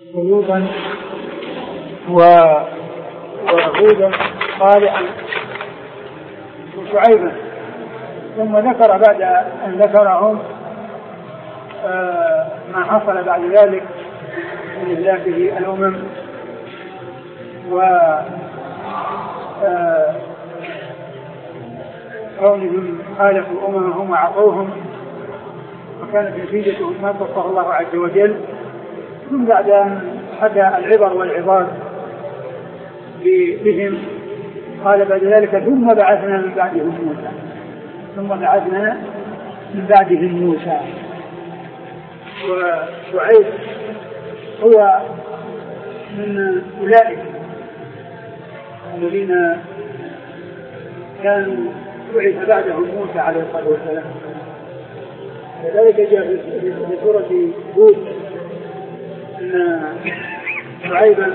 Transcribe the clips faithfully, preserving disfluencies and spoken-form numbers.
قلوبا وهودا صالحا وشعيبا. ثم ذكر بعد أن ذكرهم ما حصل بعد ذلك من إهلاكه الأمم وكونهم خالفوا أممهم وعصوهم وكانت نتيجتهم ما قصه الله عز وجل. ثم بعد أن حكى العبر والعظات بهم قال بعد ذلك ثم بعثنا من بعدهم موسى ثم بعثنا من بعدهم موسى. وشعيب هو من أولئك الذين كانوا بعث بعدهم موسى عليه الصلاة والسلام. لذلك جاء في سورة هود أن شعيبا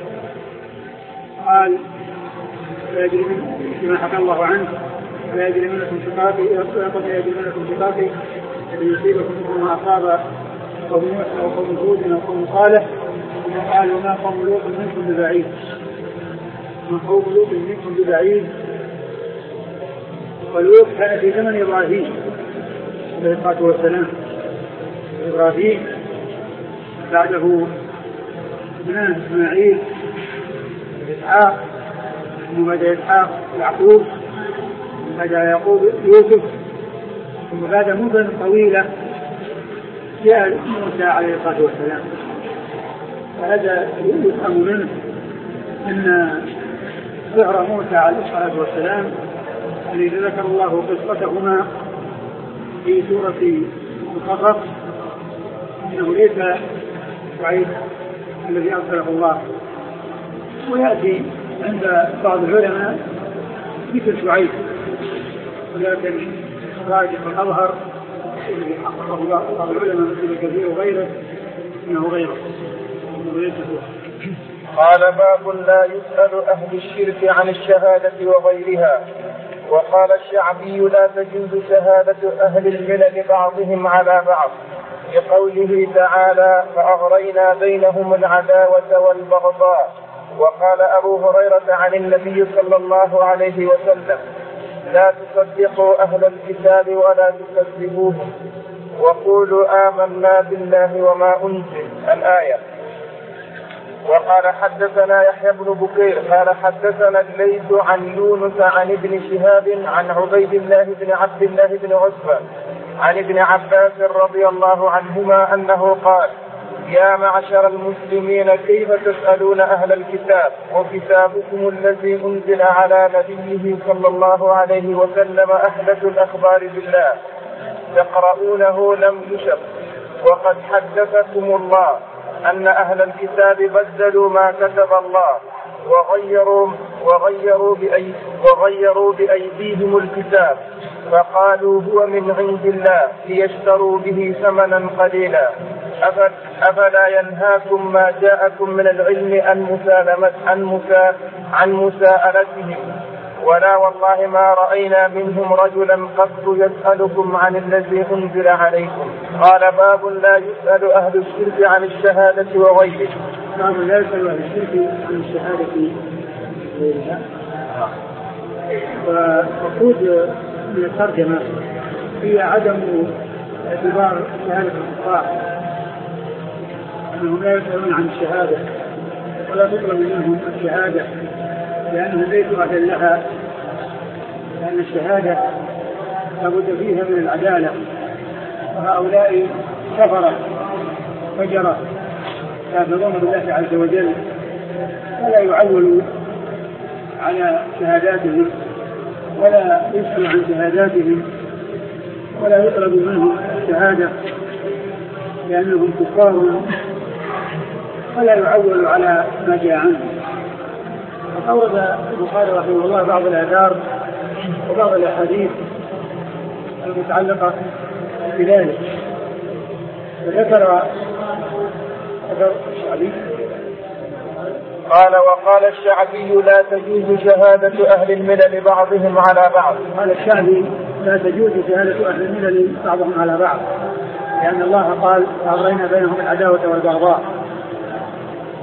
قال لا يجري كما حكى الله عنه لا يجري منكم شقاقي لا يجري منكم شقاقي ليصيبكم ما أصاب قوم نوح أو قوم هود أو قوم صالح قالوا ما قوم لوط منكم ببعيد ما قوم لوط منكم ببعيد. ولوط كان في زمن إبراهيم عليه الصلاة والسلام. إبراهيم بعده ابنان إسماعيل إسحاق ثم بعد إسحاق يعقوب ثم بعد يعقوب يوسف ثم بعد مدة طويلة جاء موسى عليه الصلاة والسلام. فهذا يفهم منه أن ظهر موسى عليه الصلاة والسلام الذي ذكر الله قصتهما في سورة القصص إنه ليس شعيب الذي أرسله الله. ويأتي عند بعض العلماء مثل شعيب ولكن راجح الأظهر الذي حققه بعض العلماء مثل كثير وغيره إنه غيره. قال باب لا يسأل أهل الشرك عن الشهادة وغيرها. وقال الشعبي لا تجوز شهادة أهل الملل بعضهم على بعض لقوله تعالى فأغرينا بينهم العداوة والبغضاء. وقال أبو هريرة عن النبي صلى الله عليه وسلم لا تصدقوا أهل الكتاب ولا تكذبوهم وقولوا آمنا بالله وما أنزل الآية. وقال حدثنا يحيى بن بكير قال حدثنا الليث عن يونس عن ابن شهاب عن عبيد الله بن عبد الله بن عتبة عن ابن عباس رضي الله عنهما أنه قال يا معشر المسلمين كيف تسألون أهل الكتاب وكتابكم الذي أنزل على نبيه صلى الله عليه وسلم أحدث الأخبار بالله تقرؤونه لم يشق وقد حدثكم الله أن أهل الكتاب بدلوا ما كتب الله وغيروا, وغيروا, بأي وغيروا بأيديهم الكتاب فقالوا هو من عند الله ليشتروا به ثمنا قليلا أفلا ينهاكم ما جاءكم من العلم عن مسالمة عن, مسا عن مساءلتهم ولا والله ما رأينا منهم رجلا قط يسألكم عن الذي أنزل عليكم. قال باب لا يسأل أهل الشرك عن الشهادة وغيره. باب لا يسأل أهل الشرك عن الشهادة وغيرها. ومقصود من الترجمة هي عدم اعتبار شهادة الكفار أنهم لا يسألون عن الشهادة ولا تطلب منهم الشهادة لأنهم ليسوا أهلا لها لأن الشهادة لابد فيها من العدالة وهؤلاء كفرة فجرة كافرون بالله عز وجل ولا يعولوا على شهاداتهم ولا يسأل عن شهاداتهم ولا يطلب منهم الشهادة لأنهم كفار ولا يعول على ما جاء عنه. وأورد البخاري رحمه الله بعض الآثار وبعض الأحاديث المتعلقة بذلك فذكر الشعبي قال وقال الشعبي لا تجوز شهادة أهل الملل بعضهم على بعض. قال الشعبي لا تجوز شهادة أهل الملل بعضهم على بعض لأن الله قال أغرينا بينهم العداوة والبغضاء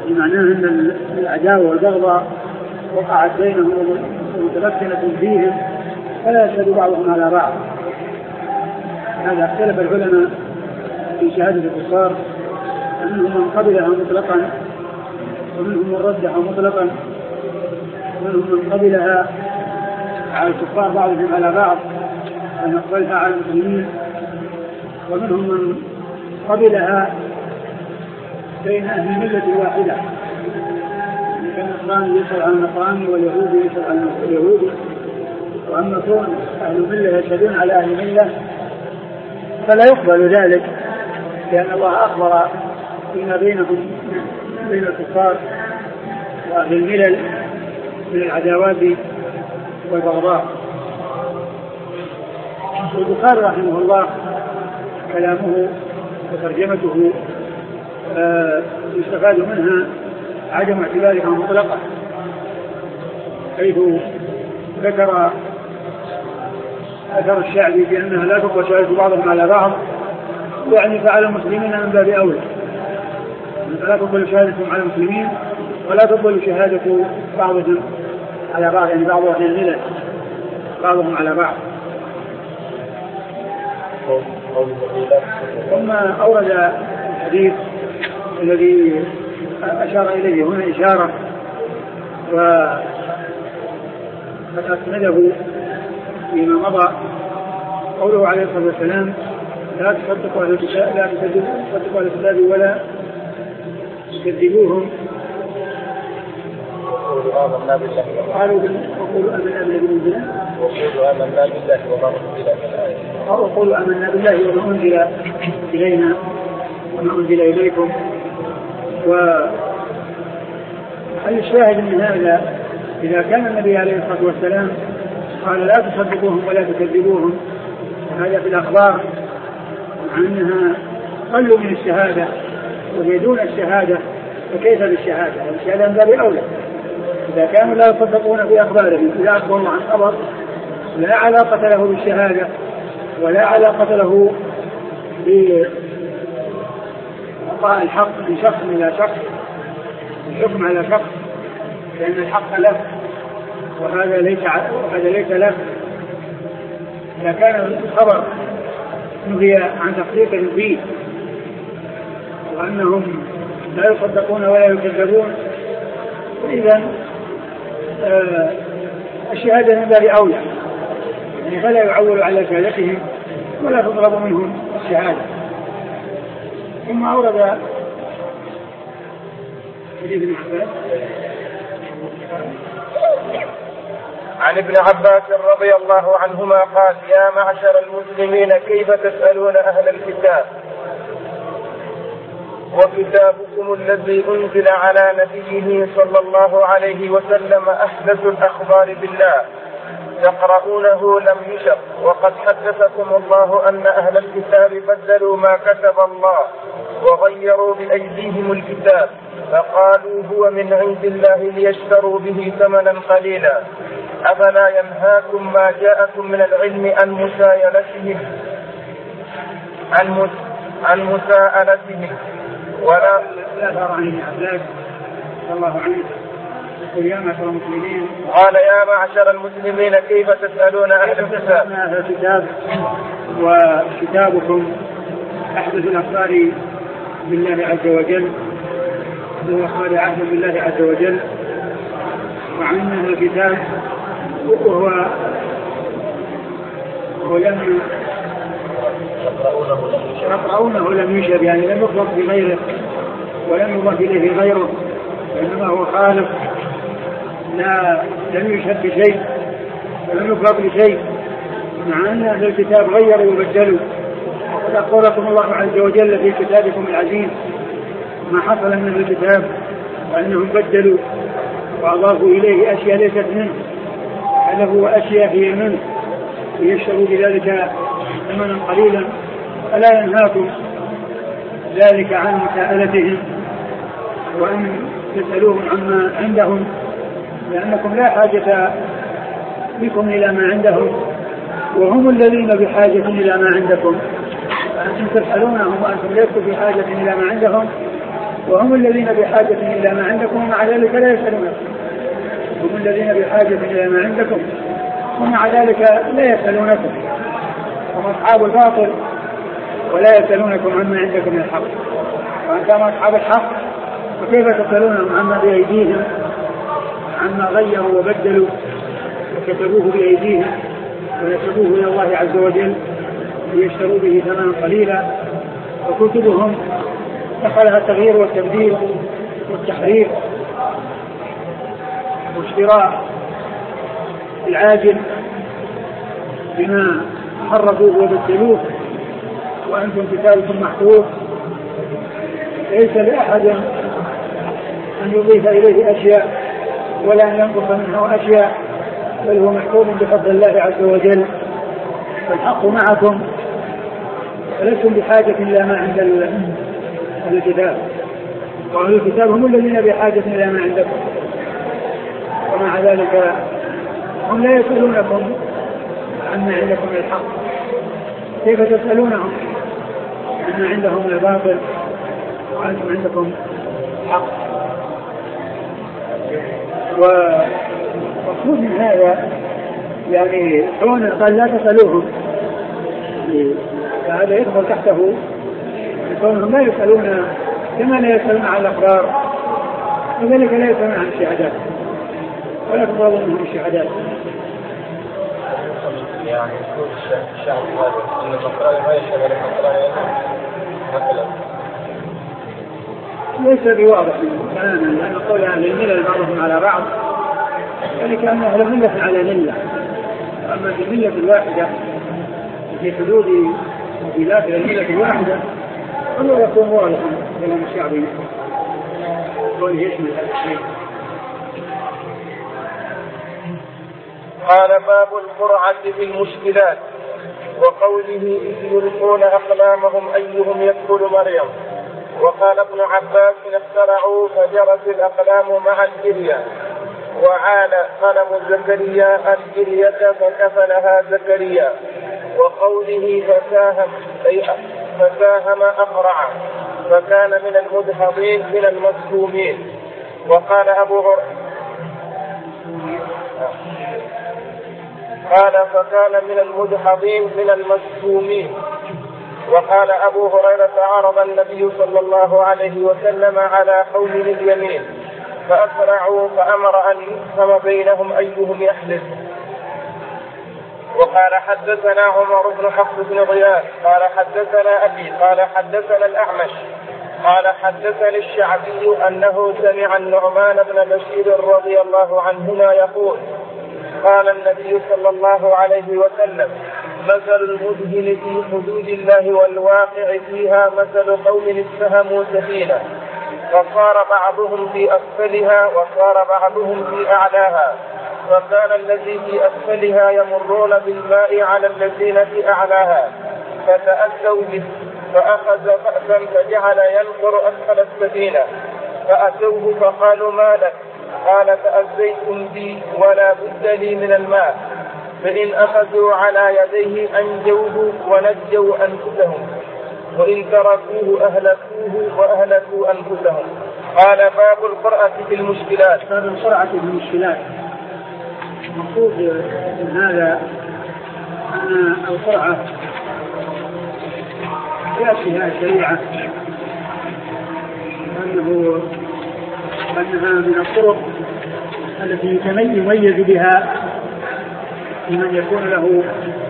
معناه أن العداوة والبغضاء وقعت بينهم ومتمكنة فيهم فلا يشهد بعضهم على بعض. هذا اختلف العلماء في شهادة الكفار، منهم من قبلها مطلقا ومنهم من ردها مطلقا، ومنهم من قبلها على الكفار بعضهم على بعض ونقبلها على المسلمين، ومنهم من قبلها بين أهل الملة الواحدة، كان النصراني يسأل عن النصراني واليهودي يسأل عن اليهودي. وأما كون أهل الملة يشهدون على أهل الملة فلا يقبل ذلك، لأن الله أخبر فيما بينهم بين الكفار وأهل الملل من العداوات والبغضاء. البخاري رحمه الله كلامه وترجمته آه يستفاد منها عدم اعتبارها مطلقة، حيث ذكر أثر الشعبي بأنها لا تقبل شهادة بعضهم على بعض، يعني فعلى المسلمين من باب أولى، لا تقبل شهادتهم على المسلمين ولا تقبل شهادة بعضهم على بعض، يعني بعض أهل الملل بعضهم على بعض. ثم أورد الحديث الذي أشار إليه هنا إشارة وأسنده فيما مضى، قوله عليه الصلاة والسلام لا تصدقوا أهل الكتاب لا تصدقوا أهل الكتاب ولا تكذبوهم. قالوا وقولوا آمنا بالله وقولوا آمنا بالله وما أنزل إلينا وما أنزل إليكم. والشاهد من هذا إذا كان النبي عليه الصلاة والسلام قال لا تصدقوهم ولا تكذبوهم، هذا في الأخبار مع أنها قلوا من الشهادة ويدون الشهادة، فكيف بالشهادة؟ الشهادة من باب أولى. إذا كانوا لا يصدقون في أخبارهم، إذا أخبروا عن خبر لا علاقة له بالشهادة ولا علاقة له بإعطاء الحق من شخص إلى شخص، الحكم على شخص، لأن الحق له وهذا ليس وهذا ليس له. إذا كان الخبر نهي عن تحقيق فيه وأنهم لا يصدقون ولا يكذبون، إذن آه الشهادة من باب أولى، يعني فلا يعول على شهادتهم ولا تطلب منهم الشهادة. ثم أورد حديث ابن عباس عن ابن عباس رضي الله عنهما قال يا معشر المسلمين كيف تسألون أهل الكتاب وكتابكم الذي أنزل على نبيه صلى الله عليه وسلم أحدث الأخبار بالله تقرؤونه لم يشق، وقد حدثكم الله أن أهل الكتاب بدلوا ما كتب الله وغيروا بأيديهم الكتاب فقالوا هو من عند الله ليشتروا به ثمنا قليلا، أفلا ينهاكم ما جاءكم من العلم عن مسايلتهم عن عن مساءلتهم ولا الله عنه قال يا معشر المسلمين قال يا معشر المسلمين كيف تسألون أهل الكتاب أهل الكتاب وكتابكم أحدث الأخبار بالله عز وجل هو أخبار عهد بالله عز وجل، وعن أهل الكتاب وهو ولم يقرؤونه لم يشب، يعني لم يخلق بغيره ولم يضاف إليه غيره، وإنما هو خالق لا لم يشهد بشيء ولم يخلق بشيء، مع أن أهل الكتاب غيروا وبدلوا. وقد أخبركم الله عز وجل في كتابكم العزيز ما حصل من الكتاب وأنهم بدلوا وأضافوا إليه أشياء ليست منه، هذا هو أشياء هي منه ليشتروا بذلك ثمنا قليلا. فلا ينهاكم ذلك عن مساءلتهم وأن تسألوهم عما عندهم، لأنكم لا حاجة بكم إلى ما عندهم وهم الذين بحاجة إلى ما عندكم، فأنتم تسألونهم وأنتم لستم بحاجة إلى ما عندهم، وهم الذين بحاجة إلى ما عندكم ومع ذلك لا يسألونكم. هم الذين بحاجة إلى ما عندكم ومع ذلك لا يسألونكم. هم أصحاب الباطل ولا يسألونكم عما عندكم من الحق. وأن كانوا أصحاب الحق فكيف تسألونهم عما بأيديهم عما غيروا وبدلوا وكتبوه بأيديهم ونسبوه إلى الله عز وجل ليشتروا به ثمنا قليلا، وكتبهم دخلها التغيير والتبديل والتحريف واشتراء العاجل بما حرفوه وبدلوه، وأنتم كتابكم محفوظ ليس لأحد أن يضيف إليه أشياء ولا أن ينقص منه أشياء، بل هو محفوظ بفضل الله عز وجل. فالحق معكم ولستم بحاجة إلى ما عند الكتاب، وأهل الكتاب هم الذين بحاجة إلى ما عندكم، ومع ذلك هم لا يسألونكم عما عندكم من الحق. كيف تسألونهم عما عندهم من الباطل وأنتم عندكم حق؟ ومقصود من هذا يعني كون قال لا تسألوهم، فهذا يدخل تحته كونهم لا يسألون كما لا يسألون عن الأخبار، وذلك لا يسألون عن الشهادات ولا تفضل منهم الشهادات. يعني يقول الشعب هذا أن النصراني ما يشهد على النصراني مثلا ليس بواضح تماما، لأن قول أهل الملل بعضهم على بعض يعني كأن أهل الملة على ملة، أما في الملة الواحدة في حدود وفي داخل الملة الواحدة أنه يكون واضحا كلام الشعبي قوله يشمل هذا الشيء. قال باب القرعة في المشكلات وقوله إذ يلقون أقلامهم أيهم يدخل مريم. وقال ابن عباس اخترعوا فجرت الأقلام مع الجرية، وعال قلم زكريا الجرية فكفلها زكريا. وقوله فساهم أي فساهم أقرع فكان من المدحضين من المسهومين. وقال أبو هريرة قال فكان من المدحضين من المسهومين. وقال أبو هريرة عرض النبي صلى الله عليه وسلم على قوم اليمين فأسرعوا فأمر أن يقسم بينهم أيهم يحلف. وقال حدثنا عمر بن حفص بن غياث قال حدثنا أبي قال حدثنا الأعمش قال حدثني الشعبي أنه سمع النعمان بن بشير رضي الله عنهما يقول قال النبي صلى الله عليه وسلم مثل المدهن في حدود الله والواقع فيها مثل قوم اتهموا سفينة فصار بعضهم في أسفلها وصار بعضهم في أعلاها، فكان الذي في أسفلها يمرون بالماء على الذين في أعلاها فتأتوا به فأخذ بأسا فجعل ينقر أسفل السفينة فأتوه فقالوا ما لك؟ قال تأذيتم بي ولا بد لي من الماء، فإن أخذوا على يديه أنجوه ونجوا أنفسهم وإن تركوه أهلكوه وأهلكوا أنفسهم. قال باب القرعة في المشكلات. باب القرعة في المشكلات المقصود من هذا أن القرعة يأتيها الشريعة أنه أنها من الطرق التي يميز بها لمن يكون له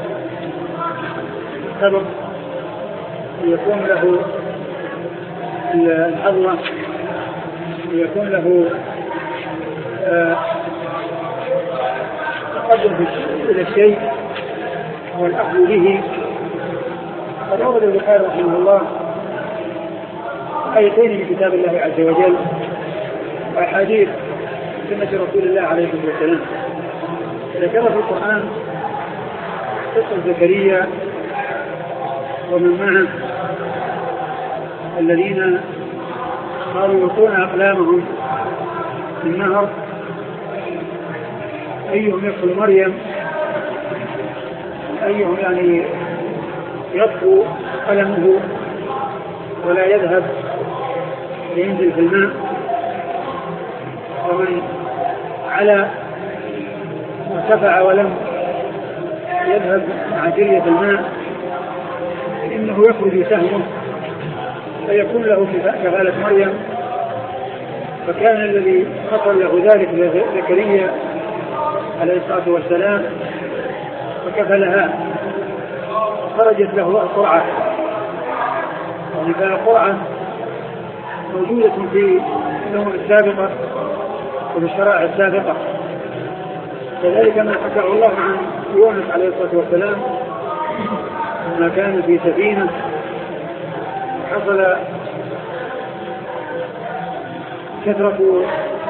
سبب ويكون له الحظوة ويكون له تقدم إلى الشيء والأخذ به. قد أورد البخاري رحمه الله آيتين من كتاب الله عز وجل وأحاديث سنة رسول الله عليه الصلاة والسلام. ذكر في القرآن قصة زكريا ومن معه الذين قالوا يلقون أقلامهم في النهر أيهم يدخل مريم، أيهم يعني يطفو قلمه ولا يذهب ينزل في الماء، ومن على وارتفع ولم يذهب مع جرية الماء فإنه يخرج سهمه فيكون له كفالة مريم. فكان الذي حصل له ذلك لزكريا عليه الصلاة والسلام فكفلها خرجت له القرعة. يعني فالقرعة موجودة في الأمم السابقة وفي الشرائع السابقة. كذلك ما حكاه الله عن يونس عليه الصلاة والسلام لما كان في سفينة حصل كثرة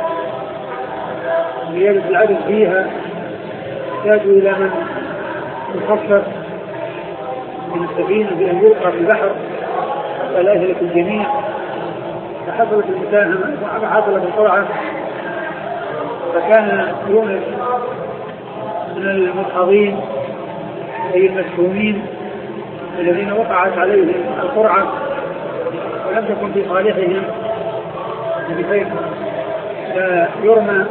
زيادة العدد فيها احتاجوا إلى من يخفف من السفينة بأن يلقى في البحر حتى لا يهلك الجميع. فحصلت المساهمة حصلت القرعة فكان يونس من المدحضين أي المسهومين الذين وقعت عليهم القرعة ولم تكن في صالحهم بخير فيرمى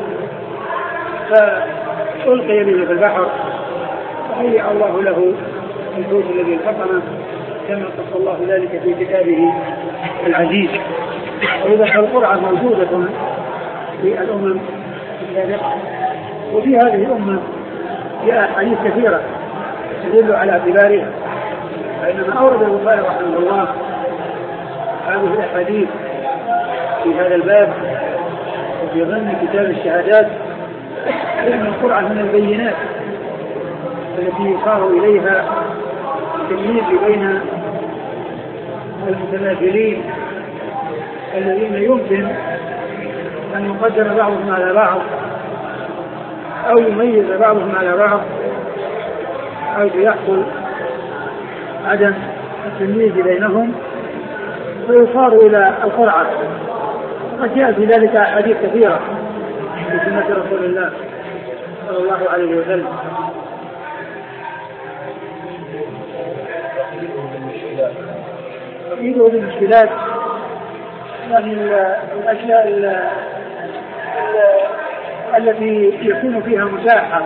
فألقي به في البحر فهيأ الله له الحوت الذي التقمه كما قص الله ذلك في كتابه العزيز. وإذا فالقرعة موجودة في الأمم السابقة وفي هذه الأمة جاء أحاديث كثيرة تدل على اعتبارها. فإنما أورد البخاري رحمه الله هذه الأحاديث في هذا الباب وفي ضمن كتاب الشهادات إن القرعة من البينات التي يصار إليها التمييز بين المتماثلين الذين يمكن أن يقدر بعضهم على بعض أو يميز بعضهم على بعض أو يحصل عدم التمييز بينهم فيصار إلى القرعة. وقد جاء في ذلك أحاديث كثيرة في سنة رسول الله صلى الله عليه وسلم. تفيده بالمشكلات يعني الأشياء التي يكون فيها مساحة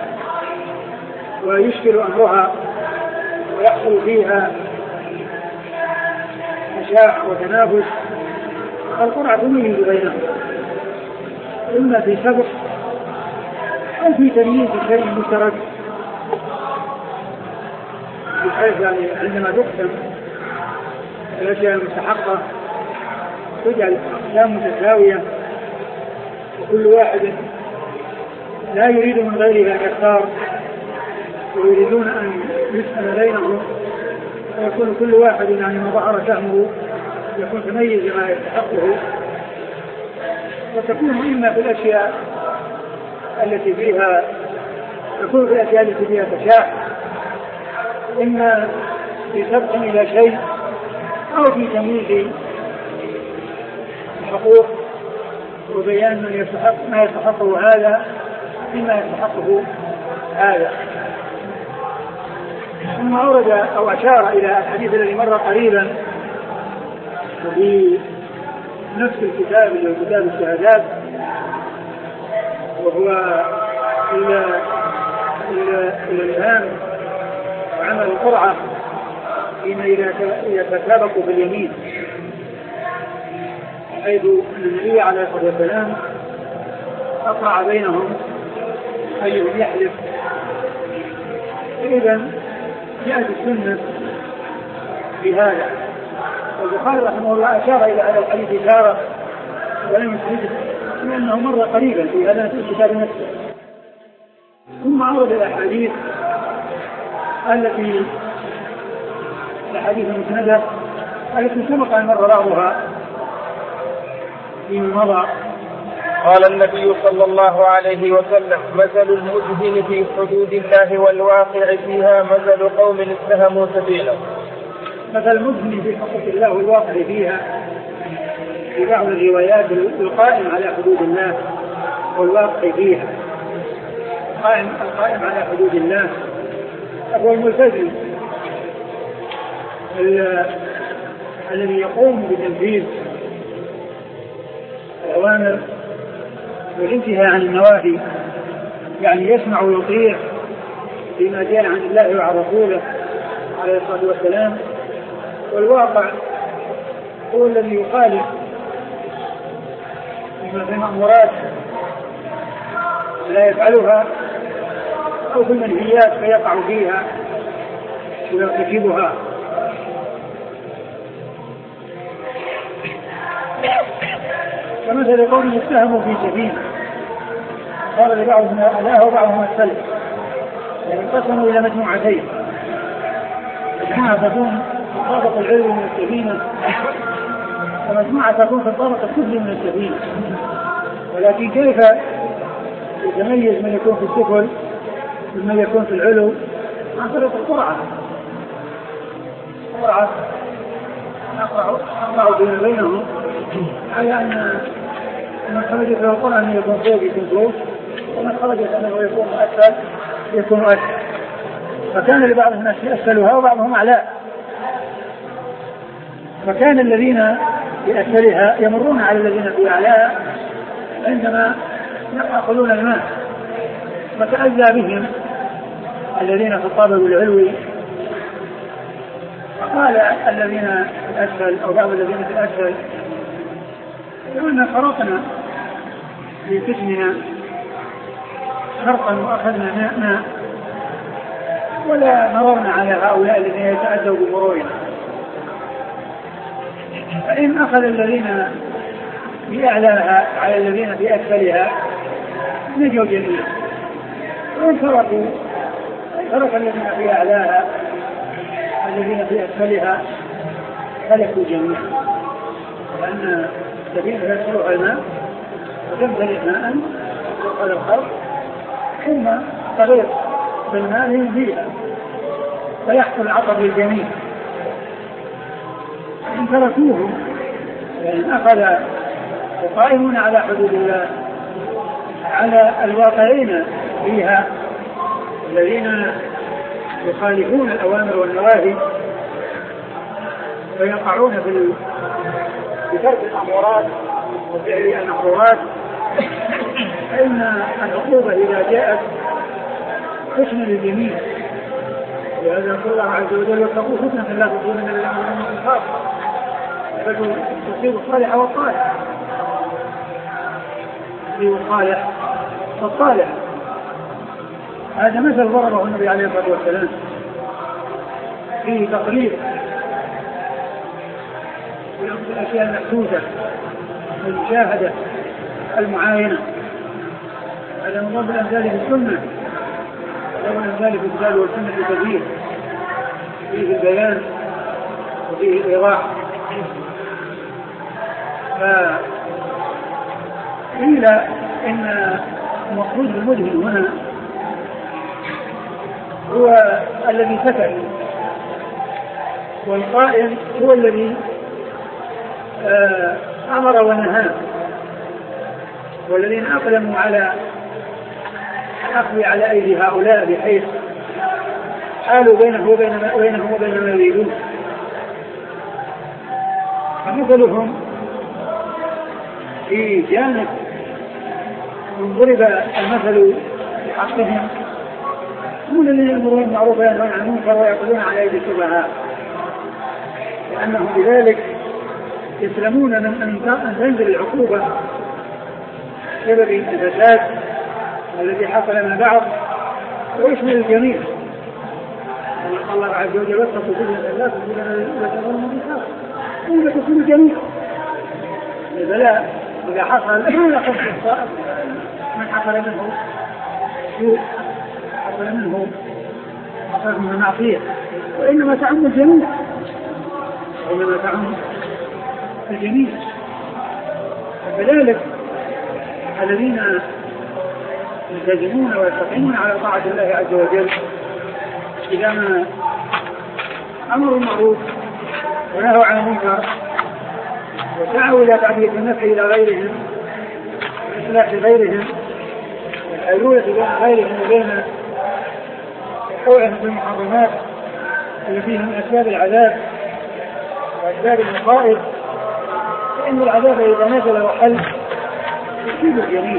ويشكل أمرها ويحصل فيها مشاع وتنافس القرعة تميز بينهم إما في سبق أو في تمييز شيء مشترك بحيث يعني عندما تقسم الأشياء المستحقة تجعل أقسام متساوية وكل واحد لا يريد من غيره أن يختار ويريدون أن يسأل بينهم ويكون كل واحد يعني ما ظهر سهمه يكون تميز ما يستحقه. وتكون إما في الأشياء التي فيها تكون في الأشياء التي فيها تشاع إما في سبق إلى شيء أو في تمييز الحقوق وبيان من يستحق ما يستحقه هذا فيما يستحقه هذا. ثم أورد أو أشار إلى الحديث الذي مر قريبا في نفس الكتاب اللي هو كتاب الشهادات وهو الإلهام وعمل القرعة فيما يتسابق باليمين حيث النبي عليه الصلاة والسلام أقرع بينهم أيهم يحلف. إذن جاءت السنة بهذا. والبخاري رحمه الله أشار إلى هذا الحديث إشارة ولم يسرده لأنه مر قريبا في هذا الكتاب نفسه. ثم أورد الأحاديث التي الأحاديث المسندة التي سبق أن مر بعضها فيما مضى. قال النبي صلى الله عليه وسلم: مثل المدهن في حدود الله والواقع فيها مثل قوم اتهموا سبيله. مثل المدهن في حقوق الله والواقع فيها في بعض الروايات القائم على حدود الله والواقع فيها. القائم القائم على حدود الله هو الملتزم الذي يقوم بتنفيذ الأوامر والانتهاء عن النواهي، يعني يسمع ويطيع فيما جاء عن الله وعن رسوله عليه الصلاة والسلام. والواقع هو الذي يخالف في المأمورات لا يفعلها، أو في المنهيات فيقع فيها ويرتكبها. كمثل قوم اتهموا في سفينة قال لبعضهم أعلاها وبعضهم السلف، يعني انقسموا إلى مجموعتين، مجموعة تكون في الطابق العلوي من السفينة ومجموعة تكون في الطابق السفلي من السفينة. ولكن كيف يتميز من يكون في السفل ممن يكون في العلو؟ عن طريق القرعة. القرعة نقرأ بين بينهم على أن من خرجت له القرعة أن يكون فوق يكون فوق، ومن خرجت أنه يكون أسفل يكون أسفل. فكان لبعض الناس يأسفلها وبعضهم أعلاها، فكان الذين في أسفلها يمرون على الذين في أعلاها عندما يأخذون الماء، فتأذى بهم الذين في الطابق العلوي. فقال الذين في الأسفل أو بعض الذين في الأسفل يقولون فرطنا في قسمنا شرطا وأخذنا ماء ماء ولا مررنا على هؤلاء الذين يتأذوا بمرورنا. فإن أخذ الذين في أعلاها على الذين في أسفلها نجوا جميعا، وإن تركوا ترك الذين في أعلاها الذين في أسفلها هلكوا جميعا، لأن السفينة يدخلها الماء وتمتلئ ماء على الخلق ثم تغير بالماء ينزيها فيحصل عطب للجميع. إن تركوه يعني أخذ القائمون على حدود الله على الواقعين فيها الذين يخالفون الأوامر والنواهي ويقعون في ترك الأمورات وفعل المحظورات، فإن العقوبة إذا جاءت تشمل الجميع. ولهذا يقول الله عز وجل واتقوا فتنة لا تصيبن الذين ظلموا منكم خاصة، بل تصيب الصالح والطالح، تصيب الصالح والطالح. هذا مثل ضربه النبي عليه الصلاة والسلام فيه تقرير الأشياء المحسوسة المشاهدة المعاينة. هذا من ضرب الأمثال في السنة، ضرب الأمثال في الكتاب والسنة كثير، فيه البيان وفيه الإيضاح. فقيل إن المقصود بالمدهن هنا هو الذي سكت، والقائم هو الذي أمر ونهى، والذين أقدموا على الأخذ على أيدي هؤلاء بحيث حالوا بينه وبين بينهم وبين ما يريدون. فمثلهم في جانب من ضرب المثل في حقهم هم الذين يأمرون بالمعروف وينهون عن المنكر ويأخذون على أيدي السفهاء، لأنهم بذلك يسلمون من أن تنزل العقوبة بسبب الفساد الذي حصل من بعض ويشمل الجميع. الله عز وجل واتقوا فتنة لا تصيبن بالخاص ثم تصيب الجميع. البلاء إذا حصل من حصل منه سوء حصل منه حصل منه معصية، وإنما تعم الجميع، وإنما تعم الجميع. فذلك الذين يلتزمون ويستقيمون على طاعة الله عز وجل إذا ما أمروا المعروف ونهوا عن المنكر وسعوا إلى تعدية النفع إلى غيرهم وإصلاح غيرهم والحيلولة بين غيرهم وبين وقوعهم في المحرمات التي فيها من أسباب العذاب وأسباب المصائب، فإن العذاب إذا نزل وحل يصيب الجميع.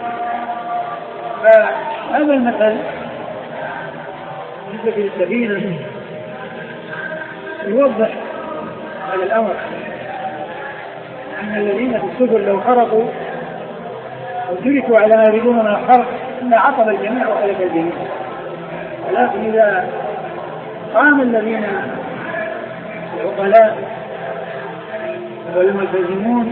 فهذا المثل بالنسبة للسفينة يوضح هذا الأمر، أن الذين في السفن لو خرقوا وتركوا على ما يريدون من الخرق لعطل الجميع وخلق الجميع. ولكن إذا قام الذين العقلاء والملتزمون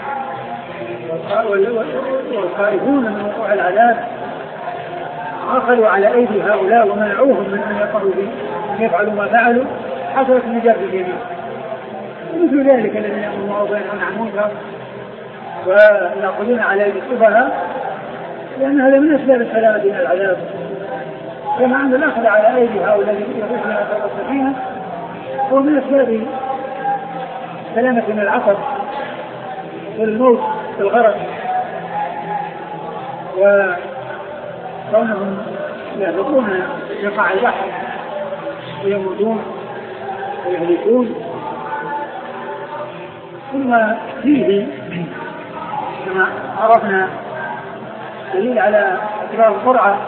والخائفون من وقوع العذاب أخذوا على أيدي هؤلاء ومنعوهم من أن يقعوا أن يفعلوا ما فعلوا، حصلت النجاة الجميع. ومثل ذلك الذين يأمرون بالمعروف وينهون عن المنكر ويأخذون على أيدي السفهاء، لأن هذا من أسباب السلامة من العذاب، كما أن الأخذ على أيدي هؤلاء يغيثون أثر السفينة هو من أسباب سلامة من العطب والموت في الغرق. وكونهم يهبطون يقع البحر ويموتون ويهلكون. ثم فيه كما عرفنا دليل على اعتبار القرعة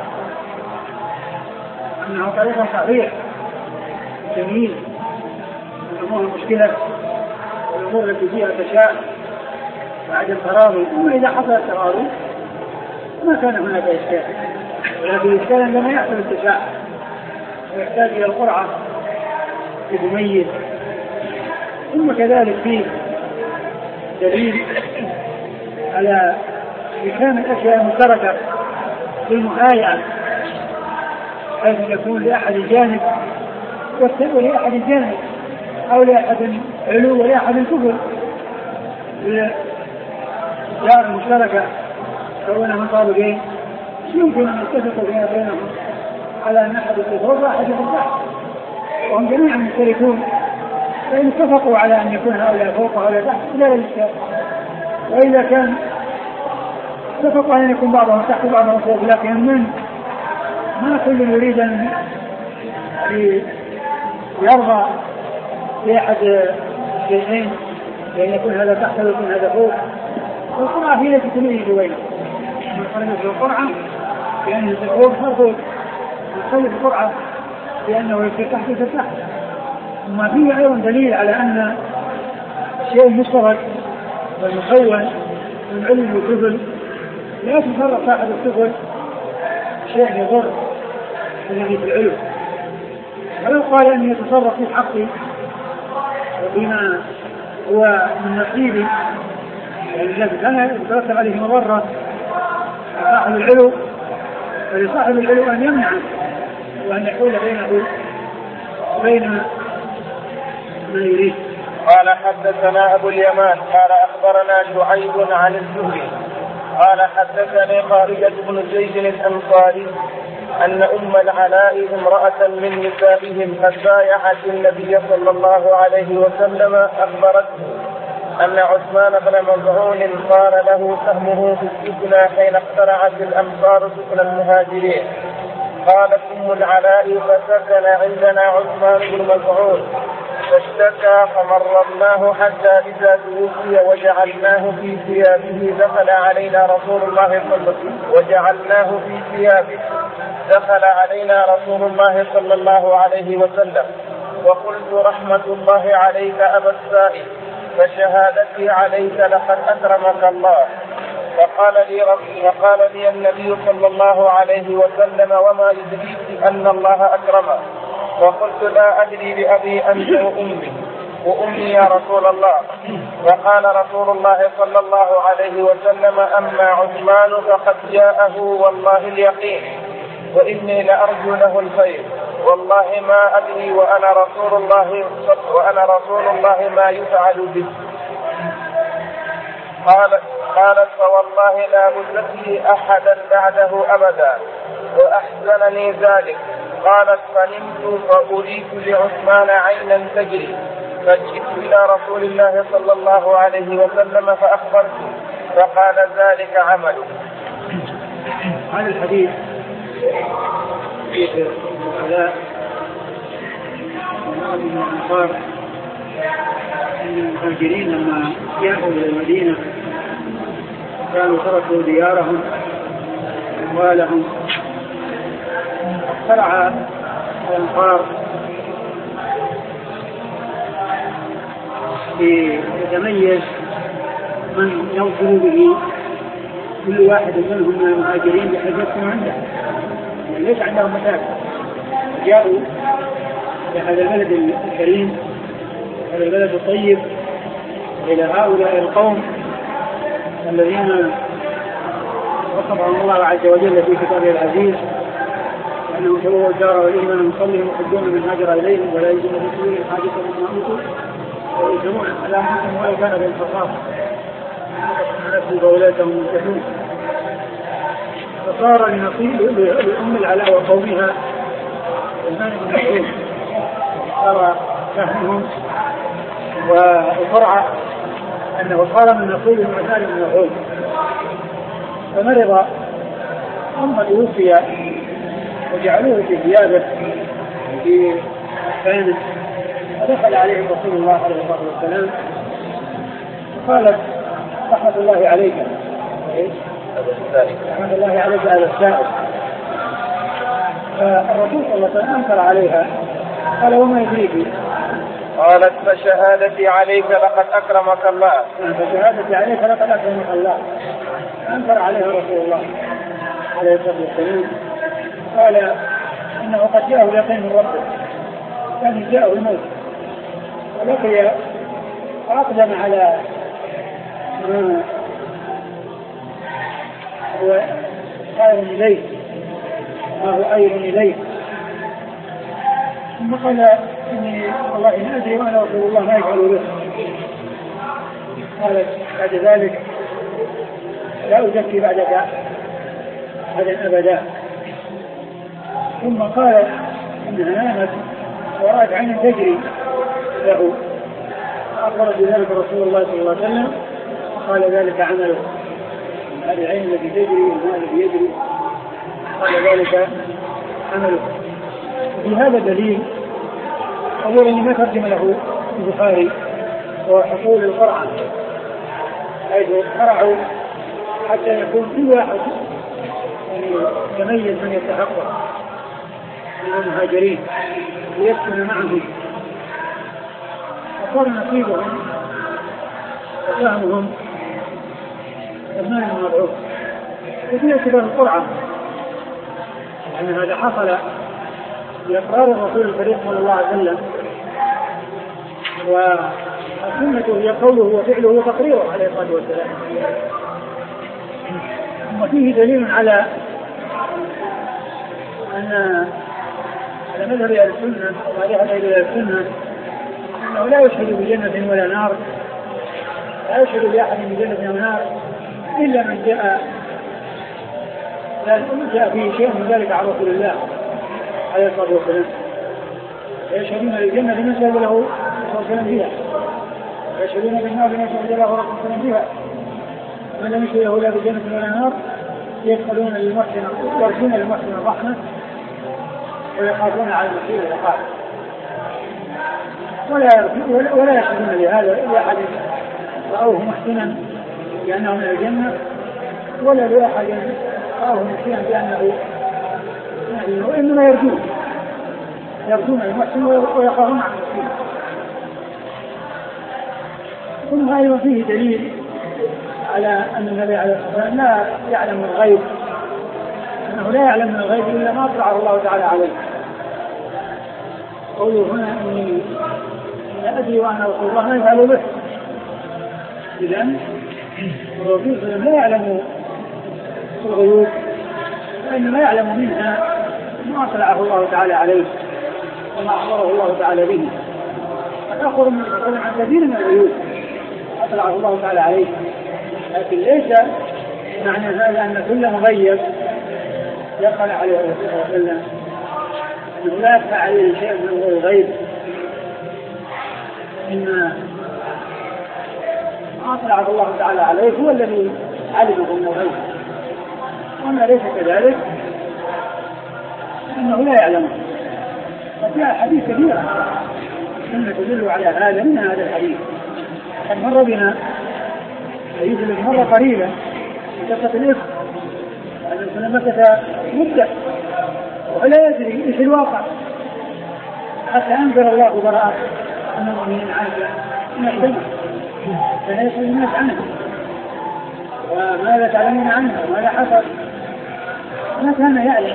أنه طريق صحيح جميل الأمور المشكلة والأمور التي فيها تشاء بعد التراضي. ثم إذا حصل التراضي ما كان هناك إشكال، ولكن الإشكال عندما يحصل التشاء ويحتاج إلى القرعة لتميز. ثم كذلك فيه دليل على إمكان الأشياء المشتركة في المهايعة، حيث يكون لأحد جانب والسبب لأحد جانب أو لأحد علو ولأحد كفر الدار المشتركة كونها مطابقين، يمكن أن يتفقوا فيما بينهم على أن أحد الفوق وأحد التحت وهم جميعا مشتركون، فإن اتفقوا على أن يكون هؤلاء فوق وهؤلاء تحت لا يشترك. وإذا كان اتفقوا على أن يكون بعضهم تحت وبعضهم فوق، لكن من ما كل يريد أن يرضى بأحد الشيئين بأن يكون هذا تحت ويكون هذا فوق. والقرعة هي التي تميز بينهم. القرعة في القرعة بأنه فوق فوق، والخلف القرعة بأنه يصير تحت يصير تحت. ثم فيه أيضا دليل على أن الشيء المشترك والمكون من علم السفل لا يتصرف صاحب السفل شيء يضر الذي في العلم، ولو قال أن يتصرف في حقي وبما هو من نصيبي الذي كان يترتب عليه مضرة صاحب العلو، فلصاحب العلو أن يمنع وأن يحول بينه وبين ما يريد. قال حدثنا أبو اليمان قال أخبرنا شعيب عن الزهري قال حدثني خارجة بن زيد الأنصاري أن أم العلاء امرأة من نسائهم قد بايعت النبي صلى الله عليه وسلم أخبرته أن عثمان بن مظعون صار له سهمه في السكنى حين اقترعت الأمصار سكن المهاجرين. قالت أم العلاء فسكن عندنا عثمان بن مظعون فاشتكى فمرضناه حتى إذا توفي وجعلناه في ثيابه دخل علينا رسول الله صلى وجعلناه في ثيابه دخل علينا رسول الله صلى الله عليه وسلم وقلت رحمة الله عليك أبا السائب فشهادتي عليك لقد أكرمك الله. فقال لي, فقال لي النبي صلى الله عليه وسلم وما يدريك أن الله أكرمه؟ وقلت لا أدري بأبي أنت وأمي وأمي يا رسول الله. فقال رسول الله صلى الله عليه وسلم أما عثمان فقد جاءه والله اليقين وإني لأرجو له الخير والله ما أدري وأنا رسول الله وأنا رسول الله ما يفعل به. قالت قالت فوالله لا أزكي أحدا بعده أبدا وأحزنني ذلك. قالت فنمت فأريد لعثمان عينا تجري فجئت إلى رسول الله صلى الله عليه وسلم فأخبرته فقال ذلك عمله. هذا الحديث في الصلاة من الأنصار من المهاجرين لما جاءوا إلى المدينة كانوا تركوا ديارهم وأموالهم. شرع الأنصار يتميز من يوصل به كل واحد منهم من المهاجرين بحاجتهم عنده، يعني ليس عندهم مشاكل. جاءوا إلى هذا البلد الكريم، هذا البلد الطيب، إلى هؤلاء القوم الذين وصفهم الله عز وجل في كتابه العزيز أنهم تبوأوا الدار والإيمان من قبلهم يحبون من هاجر إليهم ولا يجدون في صدورهم حاجة مما أوتوا ويؤثرون على أنفسهم ولو كان بهم خصاصة نفسه فأولئك هم المفلحون. فصار لنصيب لأم العلاء وقومها إيمان من العلوم، صار فهمهم وفرع أنه صار من نصيبهم مثال من العلوم. فمرض ثم توفي وجعلوه في ثيابه في مكانه، فدخل عليه رسول الله عليه الصلاة والسلام وقالت رحمة الله عليك رحمة الله عليك على السائل. فالرسول صلى الله عليه وسلم أنكر عليها، قال وما يدريك؟ قالت فشهادتي عليك لقد أكرمك الله. فشهادتي عليك لقد أكرمك الله. أنكر عليها رسول الله عليه الصلاة والسلام، قال إنه قد جاءه اليقين من ربه، يعني جاءه الموت ولقي وأقدم على ما هو خير إليه ما هو أير إليه، ثم قال إني والله إن أدري وأنا رسول الله ما يفعل به. قال بعد ذلك لا أزكي بعدك أحدا أبدا. ثم قال إنها نامت ورأت عين تجري له، أخبر بذلك رسول الله صلى الله عليه وسلم قال ذلك عمله، هذه العين التي تجري والماء الذي يجري قال ذلك عمله. في هذا دليل أولا ما ترجم له البخاري وحصول القرعة، حيث قرعوا حتى يكون كل واحد يعني يتميز من يتحقق من المهاجرين ليسكن معهم، وصار نصيبهم وفهمهم ثمان المبعوث. وفي اعتبار القرعة يعني هذا حصل بإقرار الرسول الكريم صلى الله عليه وسلم، والسنة هي قوله وفعله وتقريره عليه الصلاة والسلام. وفيه دليل على أن على مذهب أهل السنة وعليها أهل السنة أنه لا يشهد بجنة ولا نار، لا يشهد بأحد بجنة ولا نار إلا من جاء جاء فيه شيء من ذلك على رسول الله عليه الصلاة والسلام. يشهدون للجنة بما شهد له صلى الله عليه وسلم فيها، ويشهدون بالنار بما شهد له رسول الله صلى الله عليه وسلم فيها. من لم يشهد له لا بجنة ولا نار يدخلون للمحسن يرجون للمحسن الرحمة ويخافون على المسير والعقاب، ولا ولا يشهدون لهذا إلا أحد رأوه محسنا بأنه من الجنة، ولا لأحد رأوه محسنا بأنه يعني، وإنما يرجون يرجون المحسن ويخافون على المسير. ثم أيضا فيه دليل على أن النبي عليه الصلاة والسلام لا يعلم الغيب، أنه لا يعلم من الغيب إلا ما أطلعه الله تعالى عليه. قوله هنا إني لا أدري وأنا رسول الله ما يفعل به، إذن الرسول صلى الله عليه وسلم لا يعلم الغيوب، وإنما يعلم منها ما أطلعه الله تعالى عليه وما أخبره الله تعالى به. فنأخذ من الرسول عن كثير من الغيوب أطلعه الله تعالى عليه، لكن ليس معنى هذا أن كل مغيب يقال عليه الرسول صلى الله عليه وسلم أنه لا يخفى عليه شيء من الغيب، إن ما أطلعه الله تعالى عليه هو الذي علمه من الغيب، وما ليس كذلك إنه لا يعلمه. وفيها حديث كثيرة إن تدل على هذا من هذا الحديث. قد مر بنا حديث الذي مر قريبا قصة الإفك أن مكث مدة ولا يدري إيش الواقع حتى أنزل الله براءة أن المؤمنين عاشوا محتمل فلا يسأل الناس عنه وماذا تعلمون عنه وماذا حصل ما كان يعلم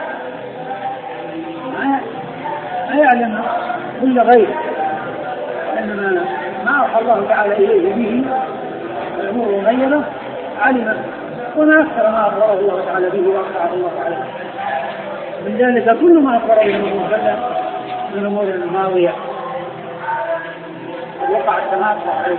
ما يعلم كل غير إنما ما أوحى الله تعالى إليه به الأمور مغيرة علم وما أكثر ما أخبره الله تعالى به وأخبره الله تعالى من ذلك كل ما أخبره به المنفذ من الأمور الماضية وقع السماء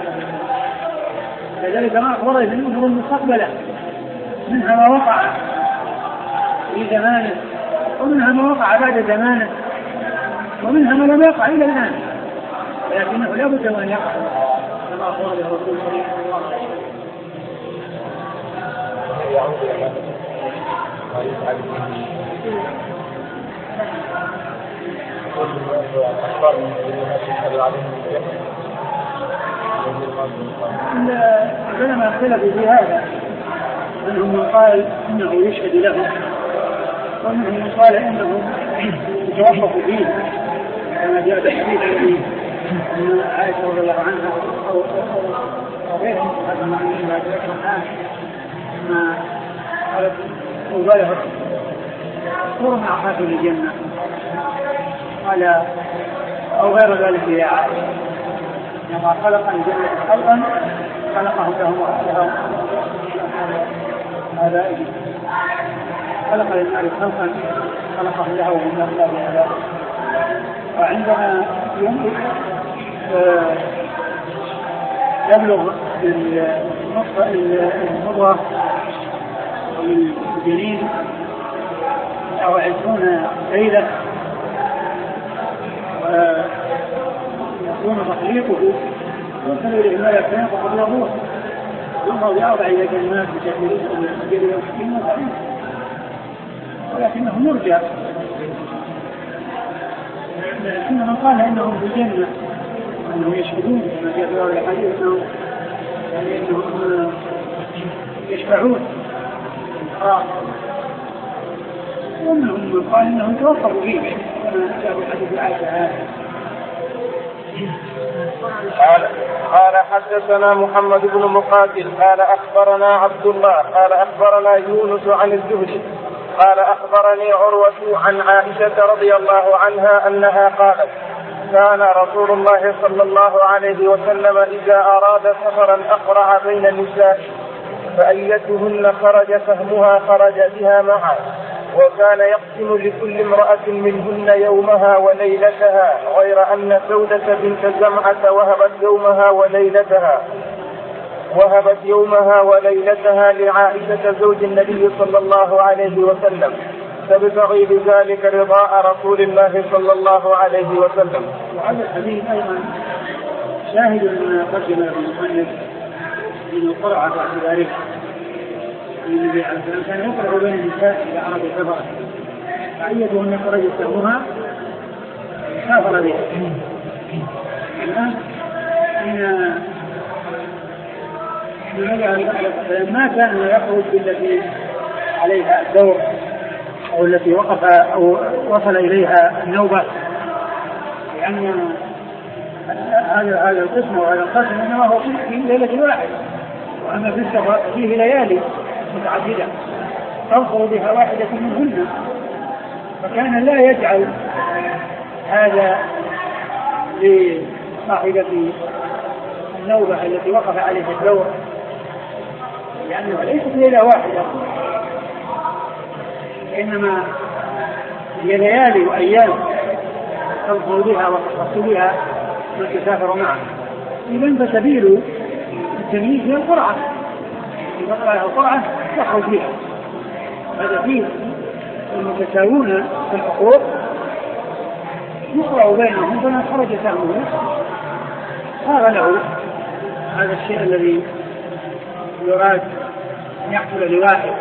كذلك ما أخبره به الأمور المستقبلة منها ما وقع في زمانه ومنها ما وقع بعد زمانه ومنها ما لم يقع إلى الآن ولكنه لا بد أن يقع كما أخبر به رسول الله صلى الله عليه وسلم. العلماء اختلفوا في هذا منهم من قال انه يشهد له ومنهم من قال انه يتوقف فيه كما جاء الحديث الذي ان عائشه رضي الله عنها او او غيرهم هذا ما ما قالت وبلغت صورة أخاف الجنة قال أو غير ذلك يا عائشة لما خلق الجنة خلقا خلقهم لهم وأهلهم هذا خلق للنار خلقا خلقهم له وهم لا الله. وعندما يبلغ المضغة الجنين أو عشرون ليلة ويكون تخليقه يرسل إليه الملكين فقد يروح يمر بأربع كلمات بتكبير الجري والحكيم والحكيم ولكنه مرجع لكن من قال إنهم في الجنة أنهم يشهدون كما جاء في هذا الحديث أنهم أنهم يشفعون ومنهم من قال انه يتوقف فيه كما جاء في حديث عائشه هذا. قال قال حدثنا محمد بن مقاتل قال اخبرنا عبد الله قال اخبرنا يونس عن الزهري قال اخبرني عروه عن عائشه رضي الله عنها انها قالت كان رسول الله صلى الله عليه وسلم اذا اراد سفرا اقرع بين النساء فأيتهن خرج فهمها خرج بها معه وكان يقسم لكل امرأة منهن يومها وليلتها غير أن سودة بنت زمعة وهبت يومها وليلتها وهبت يومها وليلتها لعائشة زوج النبي صلى الله عليه وسلم تبتغي بذلك رضاء رسول الله صلى الله عليه وسلم. وهذا الحديث أيضا شاهد من قدم المصنف من القرعة بعد ذلك النبي عليه الصلاة والسلام كان يقرأ بين النساء إلى عرض السفر فأيتهن خرجت سهمها سافر بها. الآن إن ما كان يخرج بالتي عليها الدور أو التي وقف أو وصل إليها النوبة لأن هذا هذا القسم وهذا القسم إنما هو في ليلة واحدة وأما في السفر فيه ليالي متعددة تنصر بها واحدة منهن فكان لا يجعل هذا لصاحبة النوبة التي وقف عليها الدور لأنه ليست ليلة واحدة إنما هي ليالي وأيام تنصر بها وتخص بها من تسافر معه. إذن فسبيل التمييز هي القرعة إذا قرأها القرعة يخرج بها. هذا فيه المتساوون في الحقوق يقرأ بينهم فمن خرج سهمه صار له هذا الشيء الذي يراد أن يحصل لواحد.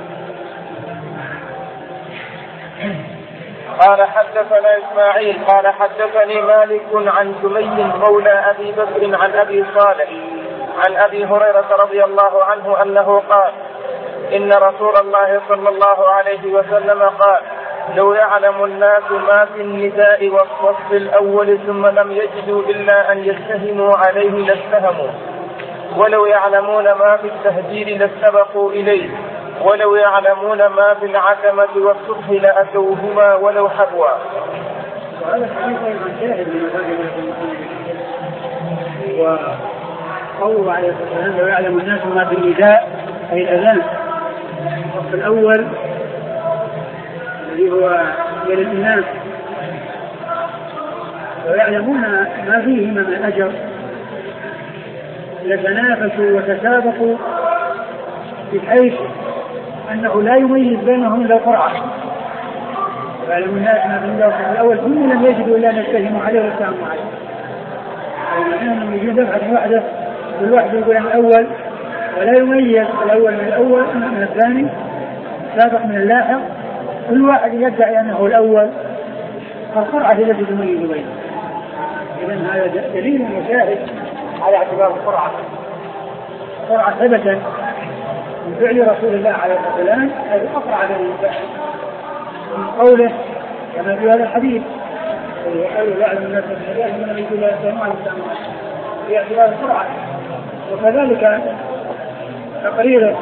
قال حدثنا إسماعيل قال حدثني مالك عن سمي مولى أبي بكر عن أبي صالح عن أبي هريرة رضي الله عنه أنه قال إن رسول الله صلى الله عليه وسلم قال: لو يعلم الناس ما في النداء والصف الأول ثم لم يجدوا إلا أن يستهموا عليه لاستهموا، ولو يعلمون ما في التهجير لاستبقوا إليه، ولو يعلمون ما في العتمة والصبح لأتوهما ولو حبوا. وهذا الحديث أيضا شاهد من هذا وقوله عليه الصلاة والسلام: لو يعلم الناس ما في النداء أي الأذان الصف الأول الذي هو للإمام، لو يعلمون ما فيه من الأجر لتنافسوا وتسابقوا بحيث أنه لا يميز بينهم إلا القرعة. ويعلم الناس ما في النداء الصف الأول ثم لم يجدوا إلا أن يستهموا عليه واستهموا عليه. أحيانا يجي دفعة واحدة والواحد يقول عن الأول ولا يميز الأول من الأول من الثاني، سابق من اللاحق، كل واحد يدعي أنه الأول، القرعة التي تميز بينهم. إذن هذا دليل وشاهد على اعتبار القرعة. القرعة ثبت من فعل رسول الله عليه الصلاة والسلام أي أقرع على الإنسان من قوله كما في هذا الحديث: وقالوا لا أعلم الناس من الله من يقول لا يستمع للسماء في اعتبار القرعة. وكذلك تقريره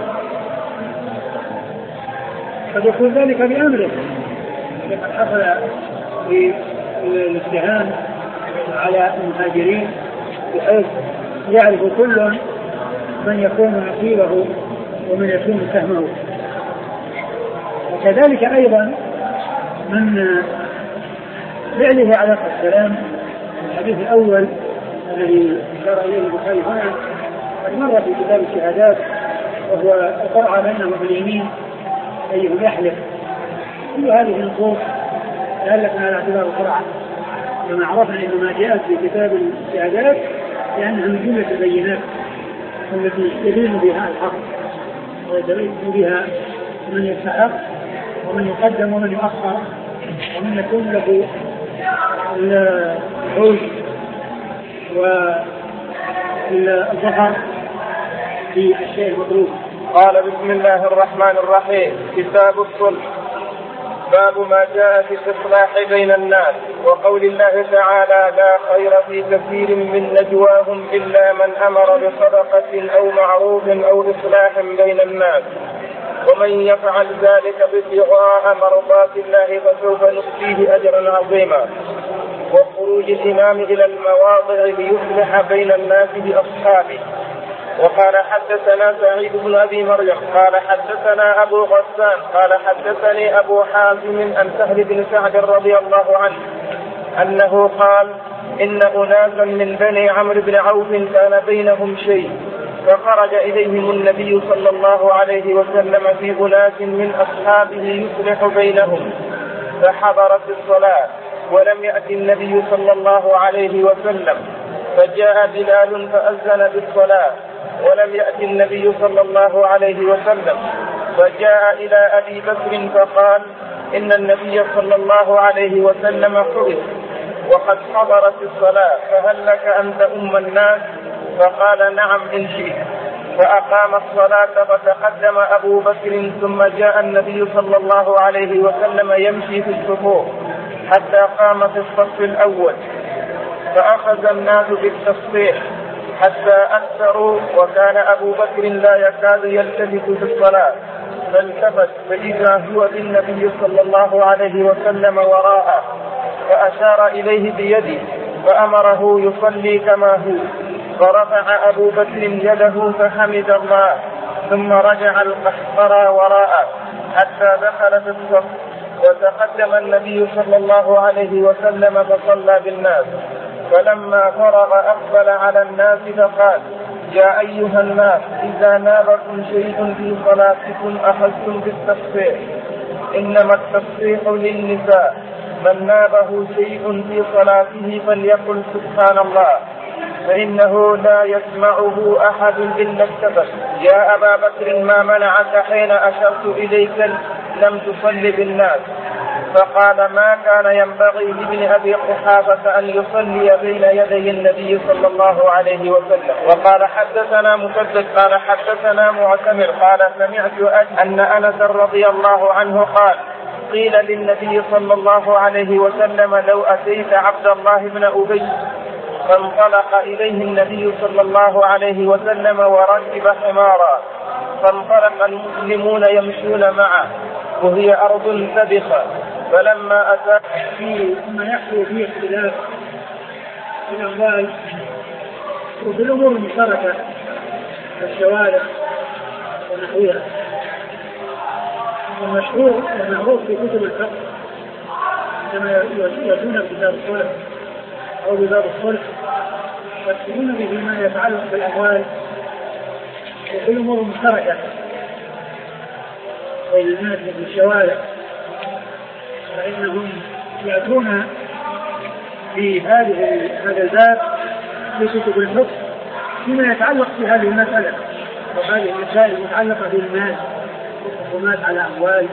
قد يكون ذلك بأمره، لقد حصل في الاتهام على المهاجرين بحيث يعرف كل من يكون نصيبه ومن يكون سهمه. وكذلك أيضا من فعله عليه الصلاة والسلام الحديث الأول الذي أشار إليه البخاري هنا قد مر في كتاب الشهادات، وهو القرعة بينهم باليمين أيهم يحلف. كل هذه النصوص دالت على اعتبار القرعة، كما عرفنا أن ما جاءت في كتاب الشهادات لأنها من جملة البينات التي يبين بها الحق ويبين بها من يستحق ومن يقدم ومن يؤخر ومن يكون له الحوز والظفر في الشيء المطلوب. قال: بسم الله الرحمن الرحيم. كتاب الصلح. باب ما جاء في الإصلاح بين الناس، وقول الله تعالى: لا خير في كثير من نجواهم إلا من أمر بصدقة أو معروف أو إصلاح بين الناس، ومن يفعل ذلك ابتغاء مرضات الله فسوف نؤتيه أجرا عظيما. وخروج الإمام إلى المواضع ليصلح بين الناس بأصحابه. وقال: حدثنا سعيد بن أبي مريم قال حدثنا أبو غسان قال حدثني أبو حازم عن سهل بن سعد رضي الله عنه أنه قال: إن أناسا من بني عمرو بن عوف كان بينهم شيء، فخرج إليهم النبي صلى الله عليه وسلم في أناس من أصحابه يصلح بينهم، فحضرت الصلاة ولم يأتي النبي صلى الله عليه وسلم، فجاء بلال فأذن بالصلاة ولم يأتي النبي صلى الله عليه وسلم، فجاء إلى أبي بكر فقال: إن النبي صلى الله عليه وسلم حرس وقد حضرت الصلاة، فهل لك أن تؤم الناس؟ فقال: نعم إن شئت. فأقام الصلاة فتقدم أبو بكر، ثم جاء النبي صلى الله عليه وسلم يمشي في الصفوف حتى قام في الصف الأول، فأخذ الناس بالتصفيح حتى أكثروا، وكان أبو بكر لا يكاد يلتفت في الصلاة، فالتفت فإذا هو بالنبي صلى الله عليه وسلم وراءه، فأشار إليه بيده فأمره يصلي كما هو، فرفع أبو بكر يده فحمد الله، ثم رجع القحطرى وراءه حتى دخل في الصف، وتقدم النبي صلى الله عليه وسلم فصلى بالناس، فلما فرغ أقبل على الناس فقال: يا أيها الناس، إذا نابكم شيء في صلاتكم أخذتم بالتصفيح، إنما التصفيح للنساء، من نابه شيء في صلاته فليقل سبحان الله، فإنه لا يسمعه أحد إلا التفت. يا أبا بكر، ما منعك حين أشرت إليك لم تصل بالناس؟ فقال ما كان ينبغي لابن أبي قحافة أن يصلي بين يدي النبي صلى الله عليه وسلم. وقال حدثنا مسدد قال حدثنا معتمر قال سمعت أن أنس رضي الله عنه قال قيل للنبي صلى الله عليه وسلم لو أتيت عبد الله بن أبي فانطلق إليه النبي صلى الله عليه وسلم وركب حمارا فانطلق المسلمون يمشون معه وهي أرض سبخة فلما أتى فيه ما يحصل فيه اختلاف في الأموال وفي الأمور المشتركة الشوارع ونحوها. المشهور والمعروف في كتب الفقه كما يكون في باب الصلح أو بباب الصلح يقصدون به ما يتعلق بالأموال وفي الأمور المشتركة بين الناس في الشوارع، فإنهم يأتون في هذه هذا الباب في كتب الفقه فيما يتعلق في هذه المسألة وهذه المسائل المتعلقة بالمال والحكومات على أموال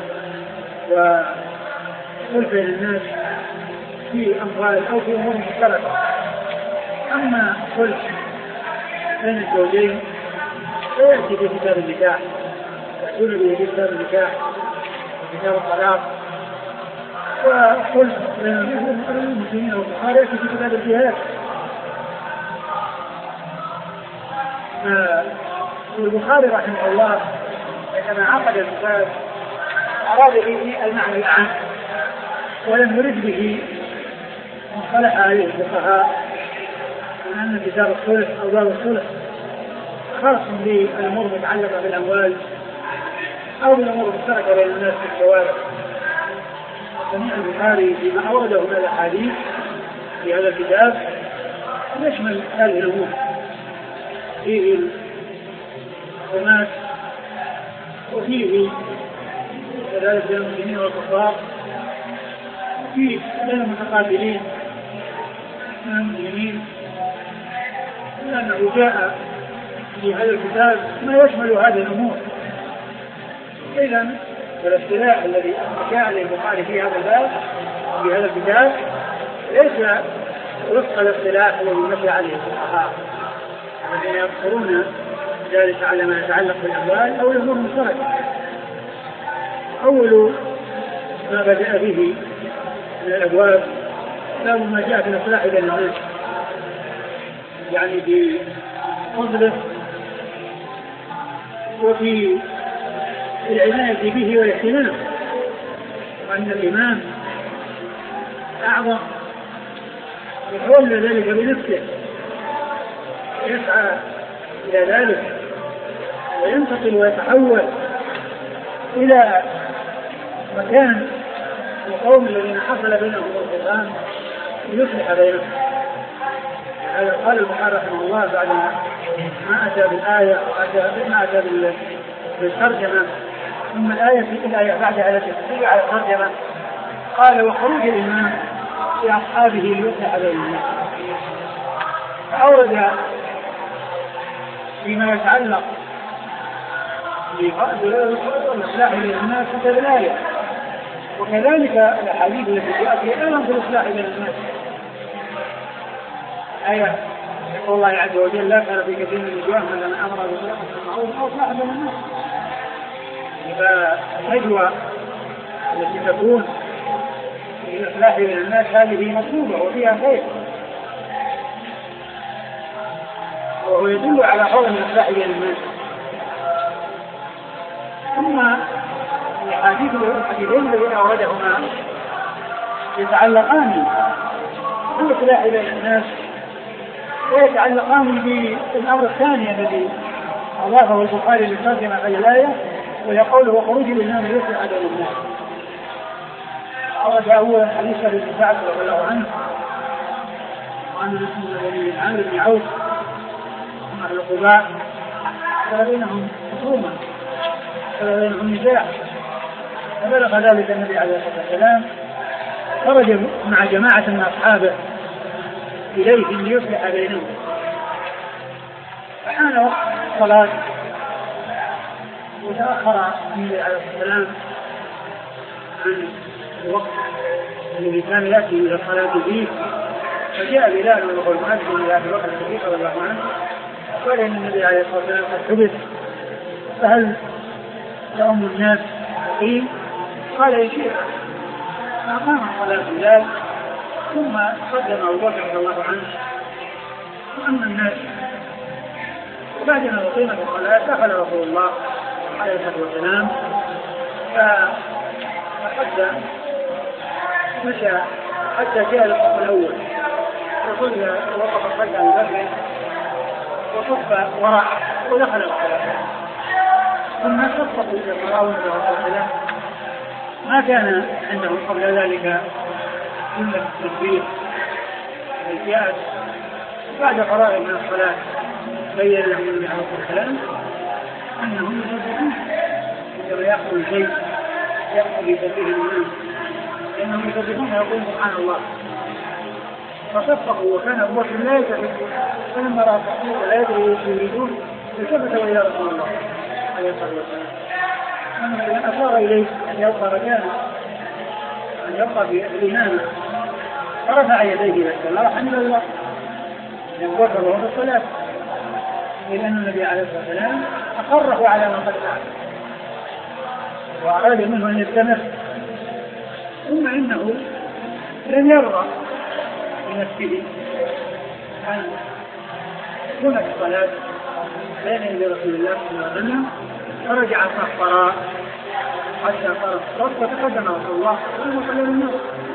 وصلح بين الناس في أموال أو في أمور مشتركة. أما صلح بين الزوجين فيأتي في كتاب النكاح، يأتون به في كتاب النكاح وكتاب الطلاق، وصلح بين المسلمين والكفار يأتي في كتاب الجهاد. البخاري رحمه الله عندما عقد الكتاب أراد به المعنى العام ولم يرد به مصطلح عليه الفقهاء من أن كتاب الصلح أو باب الصلح خاص بالأمور المتعلقة بالأموال أو بالأمور المشتركة بين الناس في الشوارع. سمع البخاري فيما أورده من الأحاديث في هذا الكتاب يشمل هذه الأمور، فيه الحكومات وفيه كذلك بين المسلمين والكفار، وفيه بين المتقابلين من المسلمين، لأنه جاء في هذا الكتاب ما يشمل هذه الأمور. إذن الاصطلاح الذي جاء عليه البخاري في هذا الباب في هذا الكتاب ليس وفق الاصطلاح الذي مشى عليه الفقهاء الذين يذكرون ذلك على ما يتعلق بالأموال أو الأمور المشتركة. أول ما بدأ به من الأبواب باب ما جاء في الإصلاح بين الناس، يعني في فضله وفي العناية به والاهتمام، وأن الإمام أعظم يحول ذلك بنفسه يسعى إلى ذلك وينتقل ويتحول إلى مكان القوم الذين حصل بينهم القرآن ليصلح بينهم. هذا قال البخاري رحمه الله بعد ما أتى بالآية وأتى ما أتى بالترجمة ثم الآية في الآية بعدها التي تدل على الترجمة قال وخروج الإمام لأصحابه ليصلح بين الناس. فأورد فيما يتعلق بالإصلاح بين الناس كتاب الآية، وكذلك الأحاديث التي جاءت هي أيضا في الإصلاح بين الناس. آية يقول الله عز وجل لا خير في كثير من النجوى من لم أمر بالمعروف أو إصلاح بين الناس. فالنجوى التي تكون في الإصلاح بين الناس هذه مطلوبة وفيها خير، وهو يدل على حول الإصلاح بين الناس. ثم الحديث الحديثين الذين أوردهما يتعلقان بالإصلاح بين الناس ويتعلقان بالأمر الثاني الذي أضافه البخاري للترجمة في الآية ويقول وخروج الإمام ليصلح بين الناس. أورد أول حديث ابن سعد رضي الله عنه وعن بن عمرو بن عوف مع القباء فبينهم خصومة فبينهم نزاع، فبلغ ذلك النبي عليه الصلاة والسلام خرج مع جماعة من أصحابه إليهم ليصلح بينهم. فحان وقت الصلاة وتأخر النبي عليه الصلاة والسلام عن الوقت الذي كان يأتي إلى الصلاة فيه، فجاء بلال وهو المؤذن إلى أبي بكر الصديق رضي الله عنه قال إن النبي عليه الصلاة والسلام قد حدث فهل يؤم الناس فيه؟ قال إن شئت. فأقام صلاة بلال ثم قدم أبو بكر رضي الله عنه وأما الناس. وبعدما أقيمت الصلاة دخل رسول الله عليه الصلاة والسلام فحتى مشى حتى جاء الصف الأول وقل وقف خلف أبي بكر وصف وراء ودخل الصلاة ثم صفقوا إلى التراويح عليه الصلاة والسلام. ما كان عندهم قبل ذلك إلا التكبير والجهاد. بعد قرار من الصلاة بين لهم النبي عليه الصلاة والسلام أنهم يصدقون عندما يأخذ شيء يأخذ بسبيل الإمام لأنهم يصدقون يقول سبحان الله. فصفقوا وكان أبو بكر لا يلتفت فلما رأى الصحابة لا يدري ايش يريدون التفتوا إلى رسول الله عليه الصلاة والسلام. أنه أشار إليه أن يبقى مكانه أن يبقى بالإمامة فرفع يديه إلى السماء حمد الله ينقذ وهو في الصلاة لأن النبي عليه الصلاة والسلام أقره على ما قد فعل وأراد منه أن يستمر. ثم إنه لم يرضى بنفسه أن تكون الصلاة بين يدي رسول الله صلى الله عليه وسلم فرجع صفراء حتى قرأ الصف وتقدم رسول الله ثم صلى بالناس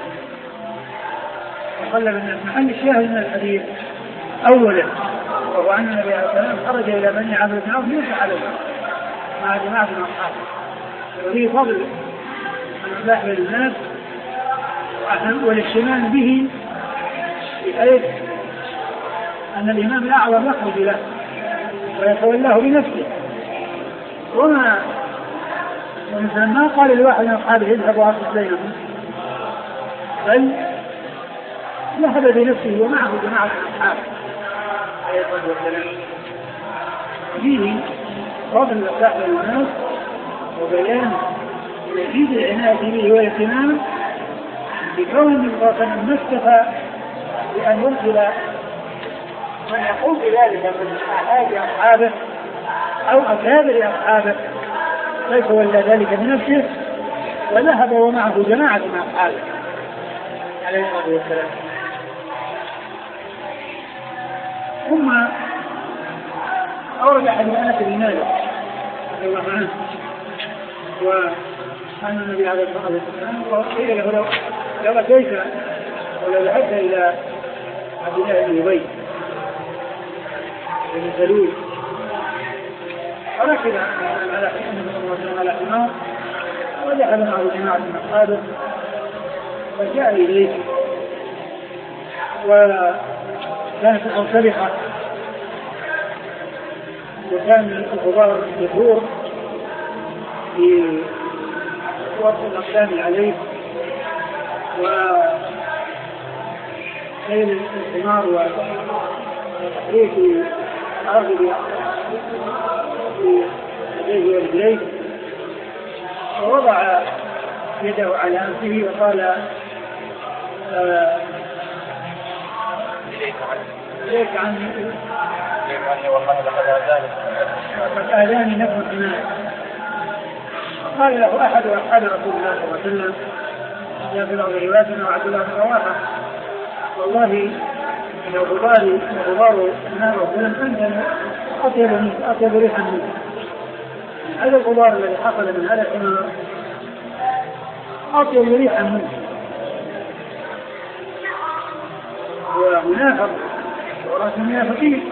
وصلى بالناس. محل الشاهد من الحديث أولا وهو أن النبي عليه الصلاة والسلام خرج إلى بني عمرو بن عوف ليس على مع جماعة من أصحابه وفيه فضل الإصلاح بين الناس والاهتمام به بحيث أن الإمام الأعظم يخرج له ويتولاه بنفسه. وما ومثلا ما قال لواحد من أصحابه يذهب وأصلح بينهم بل ذهب بنفسه ومعه جماعة أصحابه عليه الصلاة والسلام. فيه فضل الإصلاح بين الناس وبيان يزيد العناية به والاهتمام بكون الرسول مستفى بأن يرسل من يقوم بذلك من أحد أصحابه أو أكابر أصحابه فيتولى ذلك بنفسه وذهب ومعه جماعة من أصحابه عليه الصلاة والسلام. ثم أورد حديث أنس بن مالك رضي الله عنه وأن النبي عليه الصلاة والسلام قيل له لو لو أتيت ولو ذهبت إلى عبد الله بن أبي بن سلول فركب على على حمار وذهب معه جماعة من أصحابه فجاء إليه وكانت منسلخة وكان الغبار يدور في وقت الأقدام عليه وكان الحمار وتحريك الأرض بيديه ورجليه ووضع يده على أنفه وقال إليك عني والله لقد آذاني قد آذاني نفس الإيمان. قال له أحد أصحاب رسول الله صلى الله عليه وسلم جاء في بعض رواياتنا وعبد الله بن رواحة والله إن غبار غبار النار وسلم أنت أطيب منك أطيب ريحا منك. هذا الغبار الذي حصل من هذا الحمار أطيب ريحا منك ومنافق ورأس المنافقين.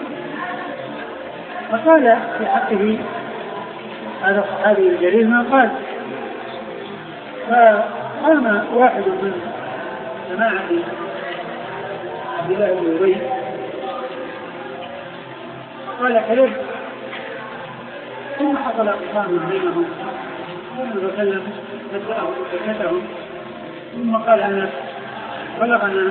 فقال في حقه هذا الصحابي الجليل ما قال. فقام واحد من جماعة عبد الله بن أبي قال كذب ثم حصل اقسام بينهم ثم تكلم فتاهم ثم قال أنا بلغنا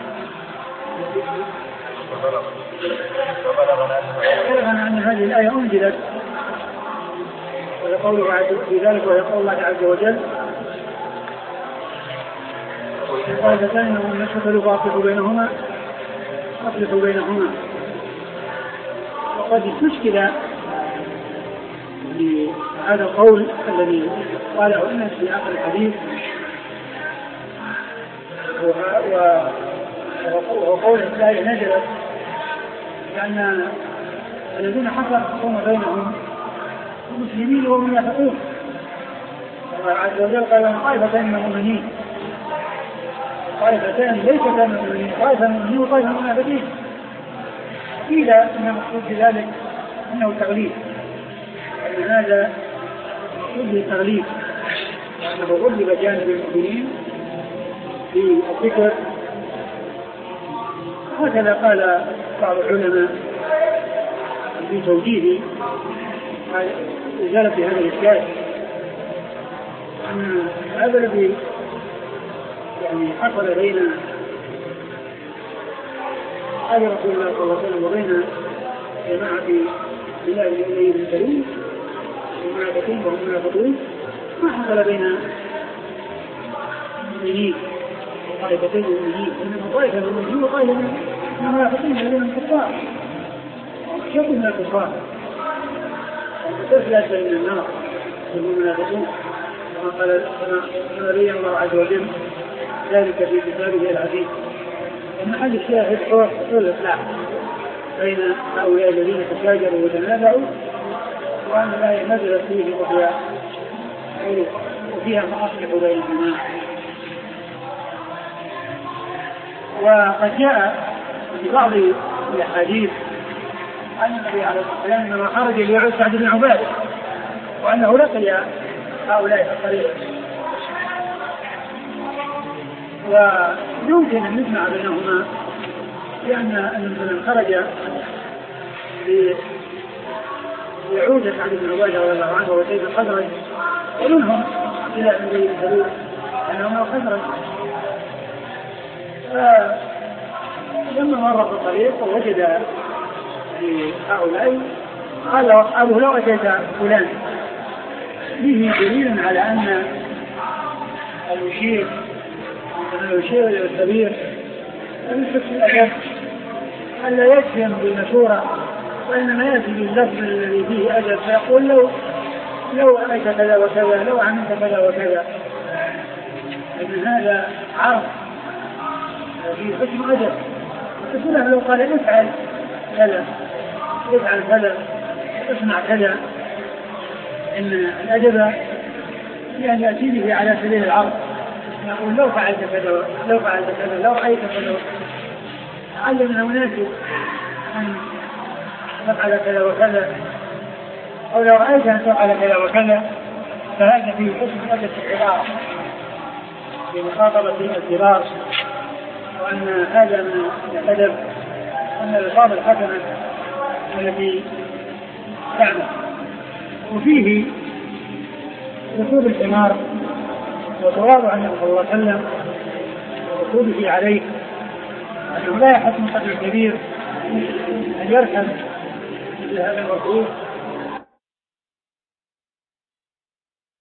بلغنا أن هذه الآية أنزلت ويقول في ذلك ويقول الله عز وجل طائفتان وهم اقتتلوا فاصلحوا بينهما فاصلحوا بينهما. وقد استشكل بهذا القول الذي قاله الناس في آخر الحديث، وهو قول الآية نزلت لأن الذين حصل الخصوم بينهم المسلمين والمنافقون، الله عز وجل قال لهم طائفتان من المؤمنين، طائفتان ليست من المؤمنين، طائفة من المؤمنين وطائفة من المنافقين. قيل ان المقصود بذلك انه تغليب، ان هذا مقصود بالتغليب، وانه غلب جانب المؤمنين في الذكر. هكذا قال بعض العلماء في توجيه إزالة هذا الإشكال، أن هذا الذي يعني حصل بين أهل رسول الله صلى الله عليه وسلم وبين جماعة بلاد الذين المرسلين والمنافقين وهم منافقون ما حصل بين المؤمنين وطائفتين المؤمنين، إنما طائفة من المؤمنين وطائفة من المنافقين الذين هم كفار شكوا من الكفار وتفلت بين النار وهم منافقون، كما قال كما بين الله عز وجل ذلك في كتابه العزيز. ومحل الشاهد هو حصول الإصلاح بين هؤلاء الذين تشاجروا وتنازعوا، وأن الآية نزلت فيه وفيها فأصلحوا بينهما. وقد جاء في بعض الأحاديث أن النبي عليه الصلاة والسلام لما خرج ليعود سعد بن عبادة وأنه لقي هؤلاء في الطريق، ويمكن أن نجمع بينهما، لأن المسلم خرج ليعود سعد بن عبادة رضي الله عنه وسيد الخزرج ومنهم إلى أن يدخلوا أنهم الخزرج. لما مر في الطريق ووجد هؤلاء قال أصحابه لو أتيت فلان به دليل على أن المشير المشير الكبير يمسك الأدب ألا يجزم بالمشورة، وإنما يأتي باللفظ الذي فيه أدب فيقول لو لو رأيت كذا وكذا، لو عملت كذا وكذا، إن هذا عرض في حكم أدب. فكله لو قال افعل كذا افعل كذا اصنع كذا، إن الأدب يعني يأتي به على سبيل العرض، يقول لو فعلت كذا لو فعلت كذا لو رأيت كذا، علمنا مناسب أن تفعل كذا وكذا، أو لو رأيت أن تفعل كذا وكذا، فهذا فيه حسن أدب العبارة في مخاطبة الكبار، وأن هذا من الأدب أن الألفاظ الحسنة التي تعمل. وفيه ركوب الحمار وتواضع النبي صلى الله عليه وسلم وركوبه عليه، أنه لا يحسن قدر الكبير أن يركب مثل هذا الركوب